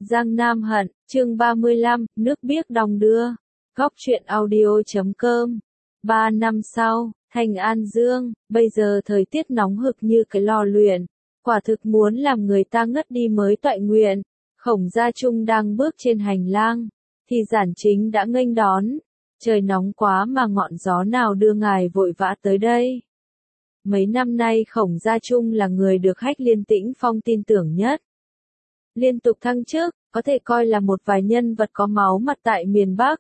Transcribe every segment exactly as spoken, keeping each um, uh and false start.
Giang Nam Hận, chương ba mươi lăm, nước biếc đong đưa. Góc truyện audio chấm com. Ba năm sau, thành An Dương, bây giờ thời tiết nóng hực như cái lò luyện. Quả thực muốn làm người ta ngất đi mới toại nguyện. Khổng Gia Trung đang bước trên hành lang, thì Giản Chính đã nghênh đón. Trời nóng quá mà ngọn gió nào đưa ngài vội vã tới đây. Mấy năm nay Khổng Gia Trung là người được Hách Liên Tĩnh Phong tin tưởng nhất. Liên tục thăng chức, có thể coi là một vài nhân vật có máu mặt tại miền Bắc.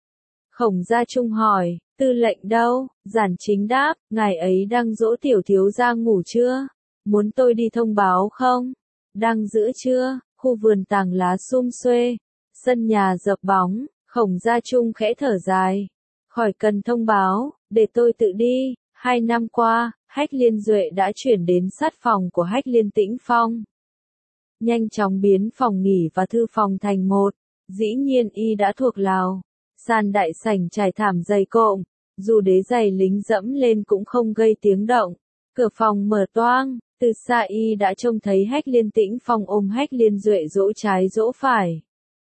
Khổng Gia Trung hỏi, tư lệnh đâu? Giản Chính đáp, ngài ấy đang dỗ tiểu thiếu gia ngủ chưa? Muốn tôi đi thông báo không? Đang giữa trưa, khu vườn tàng lá sum xuê, sân nhà dập bóng, Khổng Gia Trung khẽ thở dài. Khỏi cần thông báo, để tôi tự đi. Hai năm qua, Hách Liên Duệ đã chuyển đến sát phòng của Hách Liên Tĩnh Phong. Nhanh chóng biến phòng nghỉ và thư phòng thành một. Dĩ nhiên y đã thuộc lào. Sàn đại sảnh trải thảm dày cộm, dù đế giày lính dẫm lên cũng không gây tiếng động. Cửa phòng mở toang, từ xa y đã trông thấy Hách Liên Tĩnh Phong ôm Hách Liên Duệ dỗ trái dỗ phải.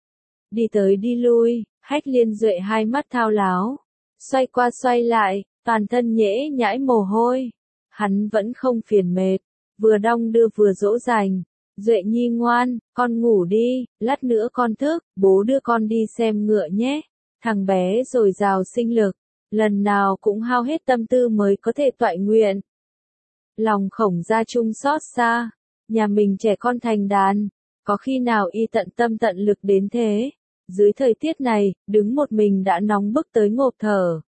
Đi tới đi lui, Hách Liên Duệ hai mắt thao láo, xoay qua xoay lại, toàn thân nhễ nhãi mồ hôi. Hắn vẫn không phiền mệt, vừa đong đưa vừa dỗ dành. Duệ nhi ngoan, con ngủ đi, lát nữa con thức, bố đưa con đi xem ngựa nhé. Thằng bé dồi dào sinh lực, lần nào cũng hao hết tâm tư mới có thể toại nguyện. Lòng Khổng Gia Trung xót xa, nhà mình trẻ con thành đàn, có khi nào y tận tâm tận lực đến thế. Dưới thời tiết này, đứng một mình đã nóng bức tới ngộp thở.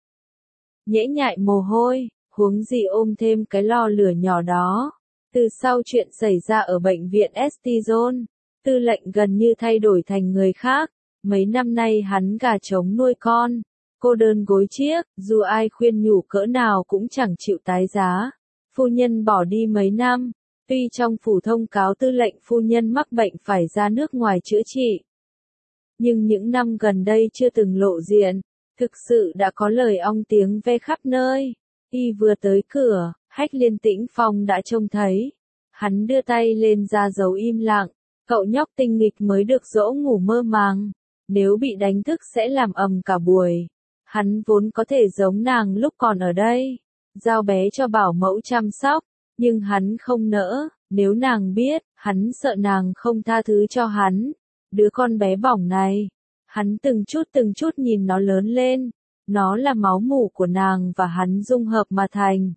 Nhễ nhại mồ hôi, huống gì ôm thêm cái lò lửa nhỏ đó. Từ sau chuyện xảy ra ở bệnh viện Estizon, tư lệnh gần như thay đổi thành người khác. Mấy năm nay hắn gà trống nuôi con, cô đơn gối chiếc, dù ai khuyên nhủ cỡ nào cũng chẳng chịu tái giá. Phu nhân bỏ đi mấy năm, tuy trong phủ thông cáo tư lệnh phu nhân mắc bệnh phải ra nước ngoài chữa trị. Nhưng những năm gần đây chưa từng lộ diện, thực sự đã có lời ong tiếng ve khắp nơi. Y vừa tới cửa, Hách Liên Tĩnh Phong đã trông thấy. Hắn đưa tay lên ra dấu im lặng, cậu nhóc tinh nghịch mới được dỗ ngủ mơ màng. Nếu bị đánh thức sẽ làm ầm cả buổi. Hắn vốn có thể giống nàng lúc còn ở đây, giao bé cho bảo mẫu chăm sóc, nhưng hắn không nỡ, nếu nàng biết, hắn sợ nàng không tha thứ cho hắn. Đứa con bé bỏng này, hắn từng chút từng chút nhìn nó lớn lên, nó là máu mủ của nàng và hắn dung hợp mà thành.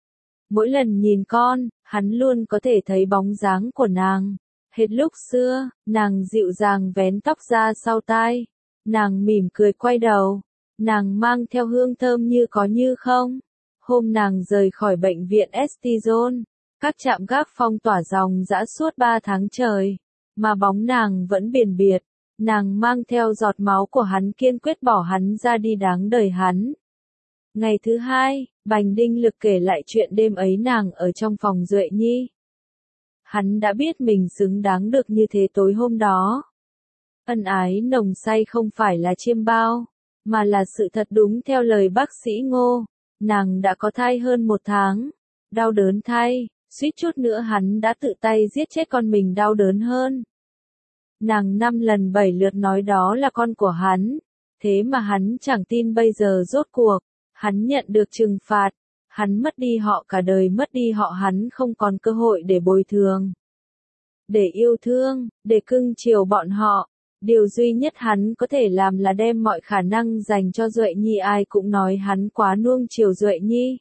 Mỗi lần nhìn con, hắn luôn có thể thấy bóng dáng của nàng. Hết lúc xưa, nàng dịu dàng vén tóc ra sau tai. Nàng mỉm cười quay đầu. Nàng mang theo hương thơm như có như không. Hôm nàng rời khỏi bệnh viện Estizon, các trạm gác phong tỏa dòng dã suốt ba tháng trời. Mà bóng nàng vẫn biển biệt. Nàng mang theo giọt máu của hắn kiên quyết bỏ hắn ra đi đáng đời hắn. Ngày thứ hai, Bành Đinh Lực kể lại chuyện đêm ấy nàng ở trong phòng Duệ Nhi. Hắn đã biết mình xứng đáng được như thế tối hôm đó. Ân ái nồng say không phải là chiêm bao, mà là sự thật đúng theo lời bác sĩ Ngô. Nàng đã có thai hơn một tháng. Đau đớn thai, suýt chút nữa hắn đã tự tay giết chết con mình đau đớn hơn. Nàng năm lần bảy lượt nói đó là con của hắn. Thế mà hắn chẳng tin bây giờ rốt cuộc. Hắn nhận được trừng phạt. Hắn mất đi họ cả đời, mất đi họ hắn không còn cơ hội để bồi thường. Để yêu thương, để cưng chiều bọn họ. Điều duy nhất hắn có thể làm là đem mọi khả năng dành cho Duệ Nhi. Ai cũng nói hắn quá nuông chiều Duệ Nhi.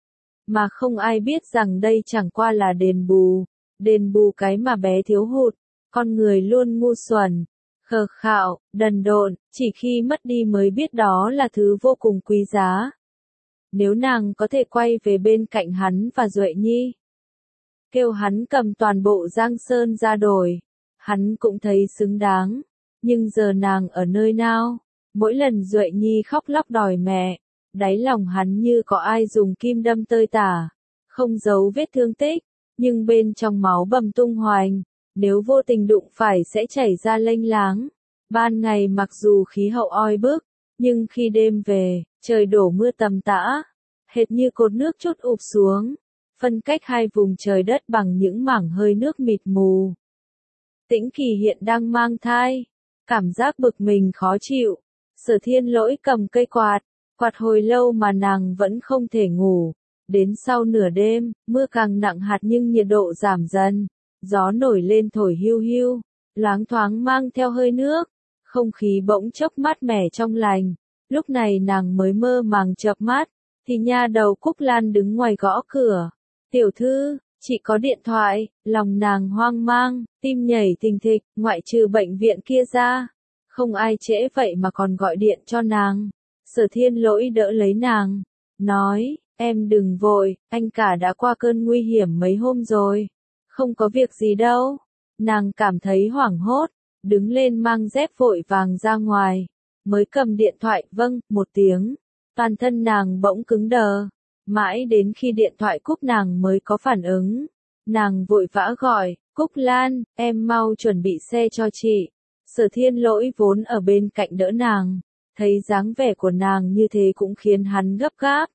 Mà không ai biết rằng đây chẳng qua là đền bù. Đền bù cái mà bé thiếu hụt. Con người luôn ngu xuẩn, khờ khạo, đần độn, chỉ khi mất đi mới biết đó là thứ vô cùng quý giá. Nếu nàng có thể quay về bên cạnh hắn và Duệ Nhi, kêu hắn cầm toàn bộ Giang Sơn ra đổi, hắn cũng thấy xứng đáng. Nhưng giờ nàng ở nơi nào? Mỗi lần Duệ Nhi khóc lóc đòi mẹ, đáy lòng hắn như có ai dùng kim đâm tơi tả, không giấu vết thương tích, nhưng bên trong máu bầm tung hoành. Nếu vô tình đụng phải sẽ chảy ra lênh láng. Ban ngày mặc dù khí hậu oi bức, nhưng khi đêm về, trời đổ mưa tầm tã, hệt như cột nước trút ụp xuống, phân cách hai vùng trời đất bằng những mảng hơi nước mịt mù. Tĩnh Kỳ hiện đang mang thai. Cảm giác bực mình khó chịu. Sở Thiên Lỗi cầm cây quạt, quạt hồi lâu mà nàng vẫn không thể ngủ. Đến sau nửa đêm, mưa càng nặng hạt nhưng nhiệt độ giảm dần. Gió nổi lên thổi hiu hiu, loáng thoáng mang theo hơi nước. Không khí bỗng chốc mát mẻ trong lành. Lúc này nàng mới mơ màng chợp mắt, thì nha đầu Cúc Lan đứng ngoài gõ cửa. Tiểu thư, chị có điện thoại, lòng nàng hoang mang, tim nhảy thình thịch, ngoại trừ bệnh viện kia ra. Không ai trễ vậy mà còn gọi điện cho nàng. Sở Thiên Lỗi đỡ lấy nàng, nói, em đừng vội, anh cả đã qua cơn nguy hiểm mấy hôm rồi. Không có việc gì đâu. Nàng cảm thấy hoảng hốt, đứng lên mang dép vội vàng ra ngoài. Mới cầm điện thoại vâng, một tiếng. Toàn thân nàng bỗng cứng đờ. Mãi đến khi điện thoại cúp nàng mới có phản ứng. Nàng vội vã gọi, Cúc Lan, em mau chuẩn bị xe cho chị. Sở Thiên Lỗi vốn ở bên cạnh đỡ nàng. Thấy dáng vẻ của nàng như thế cũng khiến hắn gấp gáp.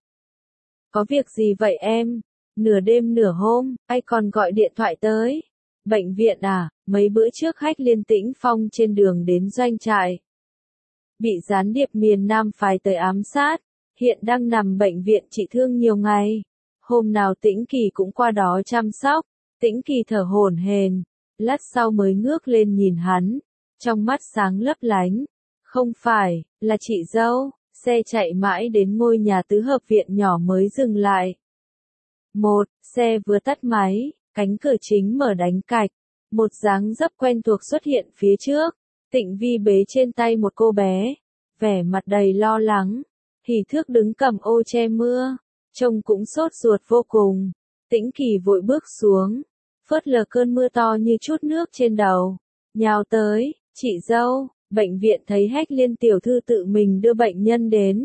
Có việc gì vậy em? Nửa đêm nửa hôm, ai còn gọi điện thoại tới? Bệnh viện à? Mấy bữa trước Hách Liên Tĩnh Phong trên đường đến doanh trại. Bị gián điệp miền Nam phái tới ám sát. Hiện đang nằm bệnh viện trị thương nhiều ngày. Hôm nào Tĩnh Kỳ cũng qua đó chăm sóc. Tĩnh Kỳ thở hổn hển, lát sau mới ngước lên nhìn hắn. Trong mắt sáng lấp lánh. Không phải, là chị dâu. Xe chạy mãi đến ngôi nhà tứ hợp viện nhỏ mới dừng lại. Một, xe vừa tắt máy, cánh cửa chính mở đánh cạch. Một dáng dấp quen thuộc xuất hiện phía trước. Tịnh Vi bế trên tay một cô bé. Vẻ mặt đầy lo lắng. Hỉ Thước đứng cầm ô che mưa. Trông cũng sốt ruột vô cùng. Tĩnh Kỳ vội bước xuống. Phớt lờ cơn mưa to như chút nước trên đầu. Nhào tới, chị dâu. Bệnh viện thấy Hách Liên tiểu thư tự mình đưa bệnh nhân đến.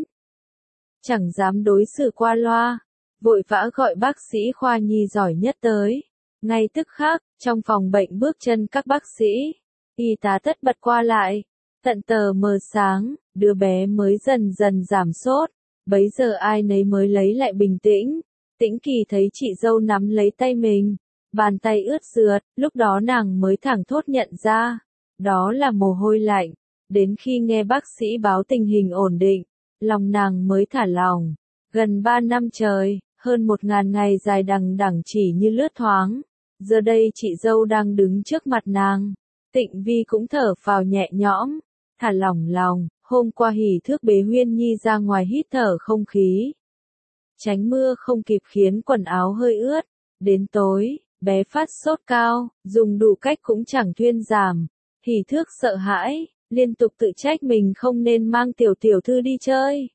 Chẳng dám đối xử qua loa. Vội vã gọi bác sĩ khoa nhi giỏi nhất tới. Ngay tức khắc, trong phòng bệnh bước chân các bác sĩ. Y tá tất bật qua lại. Tận tờ mờ sáng, đứa bé mới dần dần giảm sốt. Bấy giờ ai nấy mới lấy lại bình tĩnh. Tĩnh Kỳ thấy chị dâu nắm lấy tay mình. Bàn tay ướt rượt, lúc đó nàng mới thẳng thốt nhận ra. Đó là mồ hôi lạnh. Đến khi nghe bác sĩ báo tình hình ổn định, lòng nàng mới thả lỏng. Gần ba năm trời, hơn một ngàn ngày dài đằng đẵng chỉ như lướt thoáng. Giờ đây chị dâu đang đứng trước mặt nàng. Tịnh Vi cũng thở phào nhẹ nhõm, thả lỏng lòng. Hôm qua Hỉ Thước bế Huyên Nhi ra ngoài hít thở không khí. Tránh mưa không kịp khiến quần áo hơi ướt. Đến tối, bé phát sốt cao, dùng đủ cách cũng chẳng thuyên giảm. Hỉ Thước sợ hãi, liên tục tự trách mình không nên mang tiểu tiểu thư đi chơi.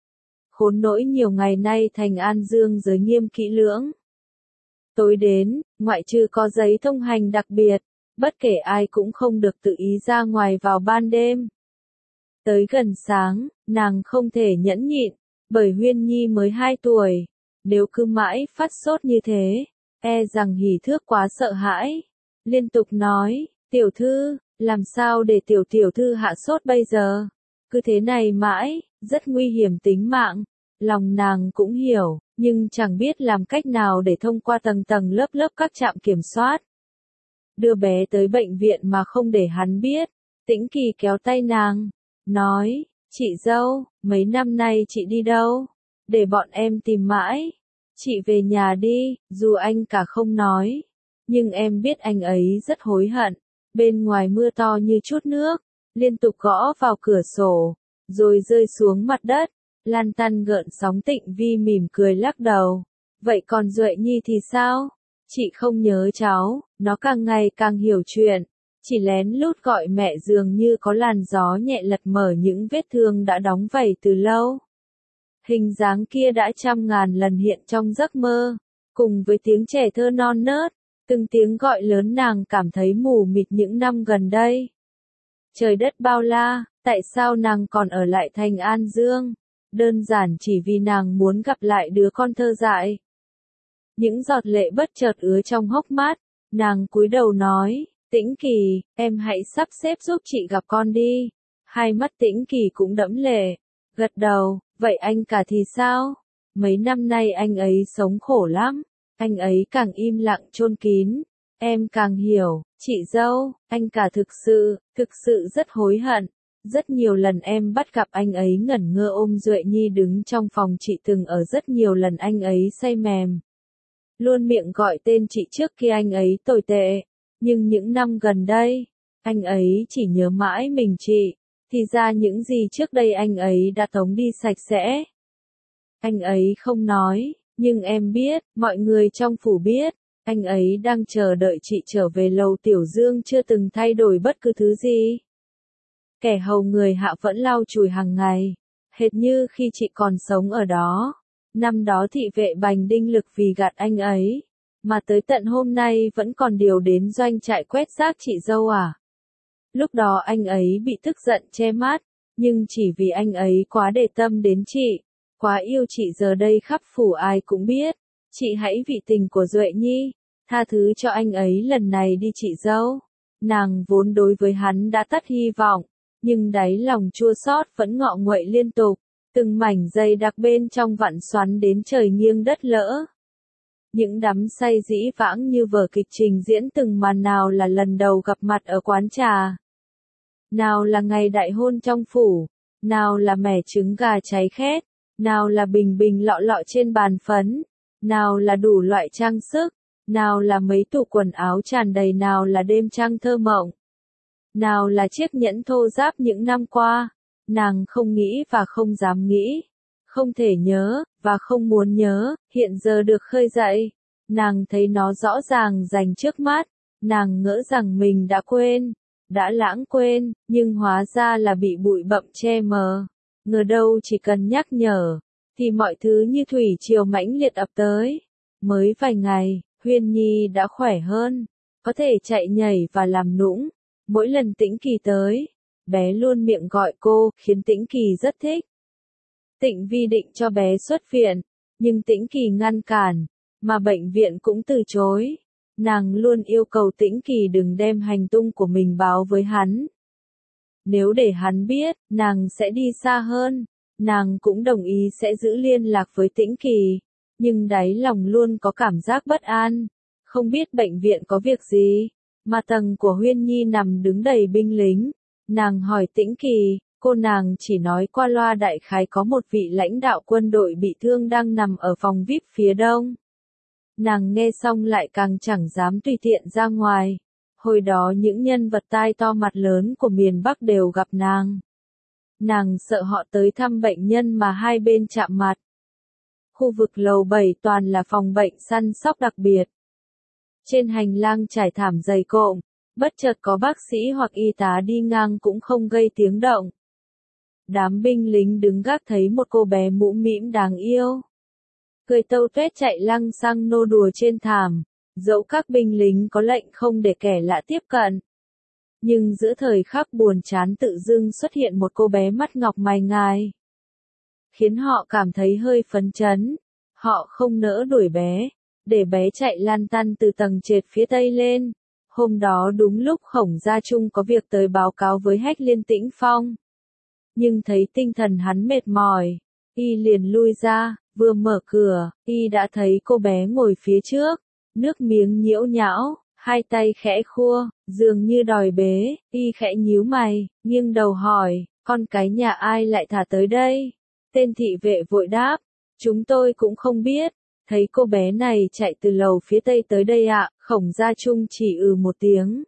Khốn nỗi nhiều ngày nay thành An Dương giới nghiêm kỹ lưỡng. Tối đến, ngoại trừ có giấy thông hành đặc biệt, bất kể ai cũng không được tự ý ra ngoài vào ban đêm. Tới gần sáng, nàng không thể nhẫn nhịn, bởi Huyên Nhi mới hai tuổi. Nếu cứ mãi phát sốt như thế, e rằng Hỉ Thước quá sợ hãi. Liên tục nói, tiểu thư, làm sao để tiểu tiểu thư hạ sốt bây giờ? Cứ thế này mãi, rất nguy hiểm tính mạng. Lòng nàng cũng hiểu, nhưng chẳng biết làm cách nào để thông qua tầng tầng lớp lớp các trạm kiểm soát. Đưa bé tới bệnh viện mà không để hắn biết. Tĩnh Kỳ kéo tay nàng, nói, chị dâu, mấy năm nay chị đi đâu? Để bọn em tìm mãi. Chị về nhà đi, dù anh cả không nói. Nhưng em biết anh ấy rất hối hận. Bên ngoài mưa to như chút nước, liên tục gõ vào cửa sổ, rồi rơi xuống mặt đất. Lan tăn gợn sóng. Tịnh Vi mỉm cười lắc đầu. Vậy còn Duệ Nhi thì sao? Chị không nhớ cháu, nó càng ngày càng hiểu chuyện. Chỉ lén lút gọi mẹ dường như có làn gió nhẹ lật mở những vết thương đã đóng vảy từ lâu. Hình dáng kia đã trăm ngàn lần hiện trong giấc mơ, cùng với tiếng trẻ thơ non nớt, từng tiếng gọi lớn nàng cảm thấy mù mịt những năm gần đây. Trời đất bao la, tại sao nàng còn ở lại thành An Dương? Đơn giản chỉ vì nàng muốn gặp lại đứa con thơ dại. Những giọt lệ bất chợt ứa trong hốc mắt, nàng cúi đầu nói, Tĩnh Kỳ, em hãy sắp xếp giúp chị gặp con đi. Hai mắt Tĩnh Kỳ cũng đẫm lệ, gật đầu, vậy anh cả thì sao? Mấy năm nay anh ấy sống khổ lắm, anh ấy càng im lặng chôn kín, em càng hiểu, Chị dâu, anh cả thực sự, thực sự rất hối hận. Rất nhiều lần em bắt gặp anh ấy ngẩn ngơ ôm Duệ Nhi đứng trong phòng chị từng ở rất nhiều lần anh ấy say mềm. Luôn miệng gọi tên chị trước khi anh ấy tồi tệ. Nhưng những năm gần đây, anh ấy chỉ nhớ mãi mình chị. Thì ra những gì trước đây anh ấy đã tống đi sạch sẽ. Anh ấy không nói, nhưng em biết, mọi người trong phủ biết. Anh ấy đang chờ đợi chị trở về lầu Tiểu Dương chưa từng thay đổi bất cứ thứ gì. Kẻ hầu người hạ vẫn lau chùi hàng ngày, hệt như khi chị còn sống ở đó. Năm đó thị vệ bành đinh lực vì gạt anh ấy, mà tới tận hôm nay vẫn còn điều đến doanh trại quét rác chị dâu à. Lúc đó anh ấy bị tức giận che mắt, nhưng chỉ vì anh ấy quá để tâm đến chị, quá yêu chị giờ đây khắp phủ ai cũng biết. Chị hãy vị tình của Duệ Nhi, tha thứ cho anh ấy lần này đi chị dâu. Nàng vốn đối với hắn đã tắt hy vọng, nhưng đáy lòng chua xót vẫn ngọ nguậy liên tục, từng mảnh dây đặc bên trong vặn xoắn đến trời nghiêng đất lỡ. Những đắm say dĩ vãng như vở kịch trình diễn từng màn, nào là lần đầu gặp mặt ở quán trà, nào là ngày đại hôn trong phủ, nào là mẻ trứng gà cháy khét, nào là bình bình lọ lọ trên bàn phấn, nào là đủ loại trang sức, nào là mấy tủ quần áo tràn đầy, nào là đêm trăng thơ mộng, nào là chiếc nhẫn thô ráp những năm qua. Nàng không nghĩ và không dám nghĩ, không thể nhớ, và không muốn nhớ, hiện giờ được khơi dậy. Nàng thấy nó rõ ràng rành trước mắt, nàng ngỡ rằng mình đã quên, đã lãng quên, nhưng hóa ra là bị bụi bặm che mờ. Ngờ đâu chỉ cần nhắc nhở, thì mọi thứ như thủy triều mãnh liệt ập tới. Mới vài ngày, Huyên Nhi đã khỏe hơn, có thể chạy nhảy và làm nũng. Mỗi lần Tĩnh Kỳ tới, bé luôn miệng gọi cô, khiến Tĩnh Kỳ rất thích. Tịnh Vi định cho bé xuất viện, nhưng Tĩnh Kỳ ngăn cản, mà bệnh viện cũng từ chối. Nàng luôn yêu cầu Tĩnh Kỳ đừng đem hành tung của mình báo với hắn. Nếu để hắn biết, nàng sẽ đi xa hơn. Nàng cũng đồng ý sẽ giữ liên lạc với Tĩnh Kỳ, nhưng đáy lòng luôn có cảm giác bất an. Không biết bệnh viện có việc gì, mà tầng của Huyên Nhi nằm đứng đầy binh lính. Nàng hỏi Tĩnh Kỳ, cô nàng chỉ nói qua loa đại khái có một vị lãnh đạo quân đội bị thương đang nằm ở phòng vi ai pi phía đông. Nàng nghe xong lại càng chẳng dám tùy tiện ra ngoài. Hồi đó những nhân vật tai to mặt lớn của miền Bắc đều gặp nàng. Nàng sợ họ tới thăm bệnh nhân mà hai bên chạm mặt. Khu vực lầu bảy toàn là phòng bệnh săn sóc đặc biệt. Trên hành lang trải thảm dày cộm, bất chợt có bác sĩ hoặc y tá đi ngang cũng không gây tiếng động. Đám binh lính đứng gác thấy một cô bé mũm mĩm đáng yêu, cười tâu tuét chạy lăng xăng nô đùa trên thảm, dẫu các binh lính có lệnh không để kẻ lạ tiếp cận. Nhưng giữa thời khắc buồn chán tự dưng xuất hiện một cô bé mắt ngọc mày ngài, khiến họ cảm thấy hơi phấn chấn. Họ không nỡ đuổi bé, để bé chạy lăn tăn từ tầng trệt phía tây lên. Hôm đó đúng lúc Khổng Gia Trung có việc tới báo cáo với Hách Liên Tĩnh Phong. Nhưng thấy tinh thần hắn mệt mỏi, y liền lui ra, vừa mở cửa, y đã thấy cô bé ngồi phía trước, nước miếng nhiễu nhão, hai tay khẽ khua, dường như đòi bế. Y khẽ nhíu mày, nghiêng đầu hỏi, con cái nhà ai lại thả tới đây? Tên thị vệ vội đáp, chúng tôi cũng không biết. Thấy cô bé này chạy từ lầu phía tây tới đây ạ. Khổng Gia Trung chỉ ừ một tiếng.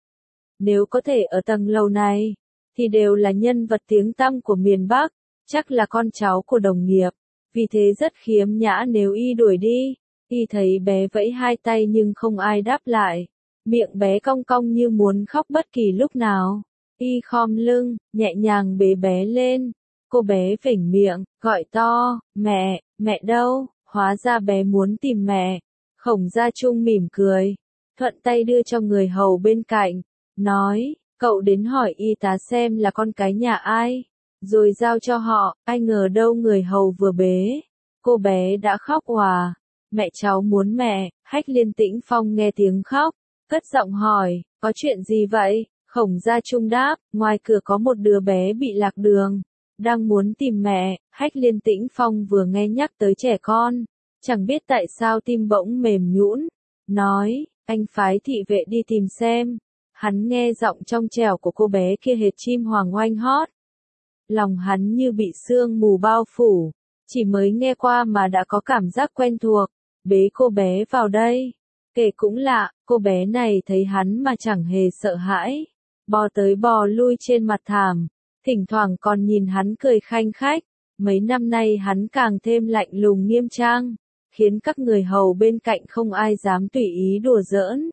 Nếu có thể ở tầng lầu này, thì đều là nhân vật tiếng tăm của miền Bắc, chắc là con cháu của đồng nghiệp, vì thế rất khiếm nhã nếu y đuổi đi. Y thấy bé vẫy hai tay nhưng không ai đáp lại, miệng bé cong cong như muốn khóc bất kỳ lúc nào. Y khom lưng, nhẹ nhàng bế bé lên, cô bé phỉnh miệng, gọi to, mẹ, mẹ đâu? Hóa ra bé muốn tìm mẹ. Khổng Gia Trung mỉm cười, thuận tay đưa cho người hầu bên cạnh, nói, cậu đến hỏi y tá xem là con cái nhà ai, rồi giao cho họ. Ai ngờ đâu người hầu vừa bế, cô bé đã khóc òa, mẹ cháu muốn mẹ. Hách Liên Tĩnh Phong nghe tiếng khóc, cất giọng hỏi, có chuyện gì vậy? Khổng Gia Trung đáp, ngoài cửa có một đứa bé bị lạc đường, đang muốn tìm mẹ. Hách Liên Tĩnh Phong vừa nghe nhắc tới trẻ con, chẳng biết tại sao tim bỗng mềm nhũn, nói, anh phái thị vệ đi tìm xem. Hắn nghe giọng trong trẻo của cô bé kia hệt chim hoàng oanh hót. Lòng hắn như bị sương mù bao phủ, chỉ mới nghe qua mà đã có cảm giác quen thuộc, bế cô bé vào đây. Kể cũng lạ, cô bé này thấy hắn mà chẳng hề sợ hãi, bò tới bò lui trên mặt thảm, thỉnh thoảng còn nhìn hắn cười khanh khách. Mấy năm nay hắn càng thêm lạnh lùng nghiêm trang, khiến các người hầu bên cạnh không ai dám tùy ý đùa giỡn.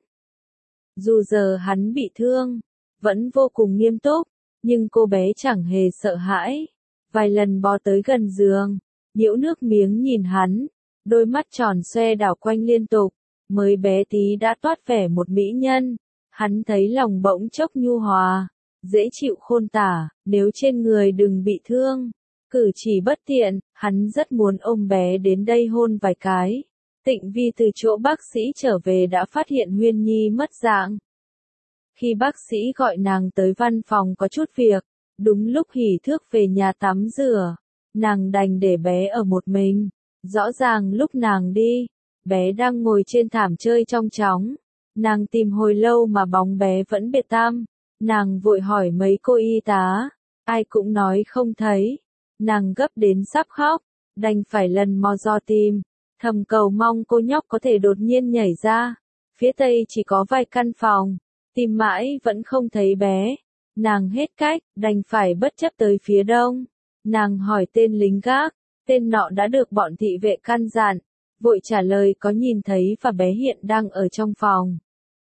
Dù giờ hắn bị thương, vẫn vô cùng nghiêm túc, nhưng cô bé chẳng hề sợ hãi. Vài lần bò tới gần giường, nhiễu nước miếng nhìn hắn, đôi mắt tròn xoe đảo quanh liên tục, mới bé tí đã toát vẻ một mỹ nhân. Hắn thấy lòng bỗng chốc nhu hòa, dễ chịu khôn tả, nếu trên người đừng bị thương. Cử chỉ bất tiện, hắn rất muốn ôm bé đến đây hôn vài cái. Tịnh Vi từ chỗ bác sĩ trở về đã phát hiện Huyên Nhi mất dạng. Khi bác sĩ gọi nàng tới văn phòng có chút việc, đúng lúc hỉ thước về nhà tắm rửa, nàng đành để bé ở một mình. Rõ ràng lúc nàng đi, bé đang ngồi trên thảm chơi trong chóng. Nàng tìm hồi lâu mà bóng bé vẫn biệt tăm. Nàng vội hỏi mấy cô y tá, ai cũng nói không thấy. Nàng gấp đến sắp khóc, đành phải lần mò dò tìm, thầm cầu mong cô nhóc có thể đột nhiên nhảy ra. Phía tây chỉ có vài căn phòng, tìm mãi vẫn không thấy bé. Nàng hết cách, đành phải bất chấp tới phía đông. Nàng hỏi tên lính gác, tên nọ đã được bọn thị vệ căn dặn, vội trả lời có nhìn thấy và bé hiện đang ở trong phòng.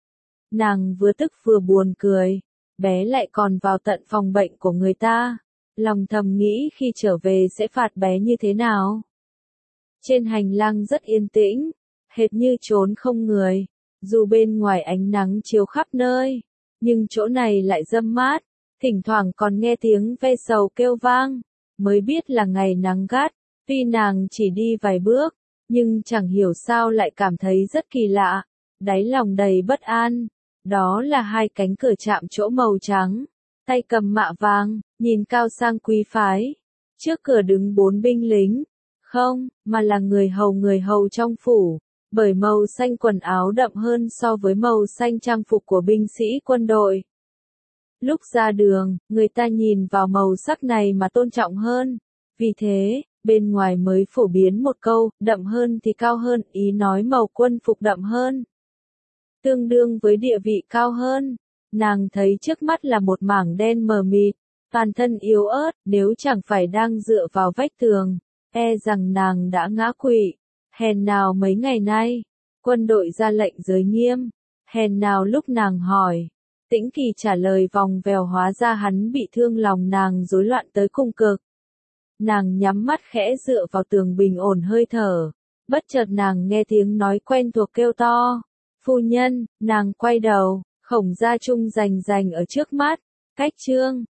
Nàng vừa tức vừa buồn cười, bé lại còn vào tận phòng bệnh của người ta. Lòng thầm nghĩ khi trở về sẽ phạt bé như thế nào. Trên hành lang rất yên tĩnh, hệt như trốn không người, dù bên ngoài ánh nắng chiếu khắp nơi, nhưng chỗ này lại râm mát, thỉnh thoảng còn nghe tiếng ve sầu kêu vang, mới biết là ngày nắng gắt. Tuy nàng chỉ đi vài bước, nhưng chẳng hiểu sao lại cảm thấy rất kỳ lạ, đáy lòng đầy bất an. Đó là hai cánh cửa chạm trổ màu trắng, tay cầm mạ vàng, nhìn cao sang quý phái. Trước cửa đứng bốn binh lính, không, mà là người hầu người hầu trong phủ, bởi màu xanh quần áo đậm hơn so với màu xanh trang phục của binh sĩ quân đội. Lúc ra đường, người ta nhìn vào màu sắc này mà tôn trọng hơn. Vì thế, bên ngoài mới phổ biến một câu, đậm hơn thì cao hơn, ý nói màu quân phục đậm hơn, tương đương với địa vị cao hơn. Nàng thấy trước mắt là một mảng đen mờ mịt, toàn thân yếu ớt, nếu chẳng phải đang dựa vào vách tường, e rằng nàng đã ngã quỵ. Hèn nào mấy ngày nay, quân đội ra lệnh giới nghiêm, hèn nào lúc nàng hỏi, Tĩnh Kỳ trả lời vòng vèo, hóa ra hắn bị thương, lòng nàng rối loạn tới cùng cực. Nàng nhắm mắt khẽ dựa vào tường bình ổn hơi thở, bất chợt nàng nghe tiếng nói quen thuộc kêu to, phu nhân. Nàng quay đầu, Khổng Gia Trung rành rành ở trước mắt, cách Trương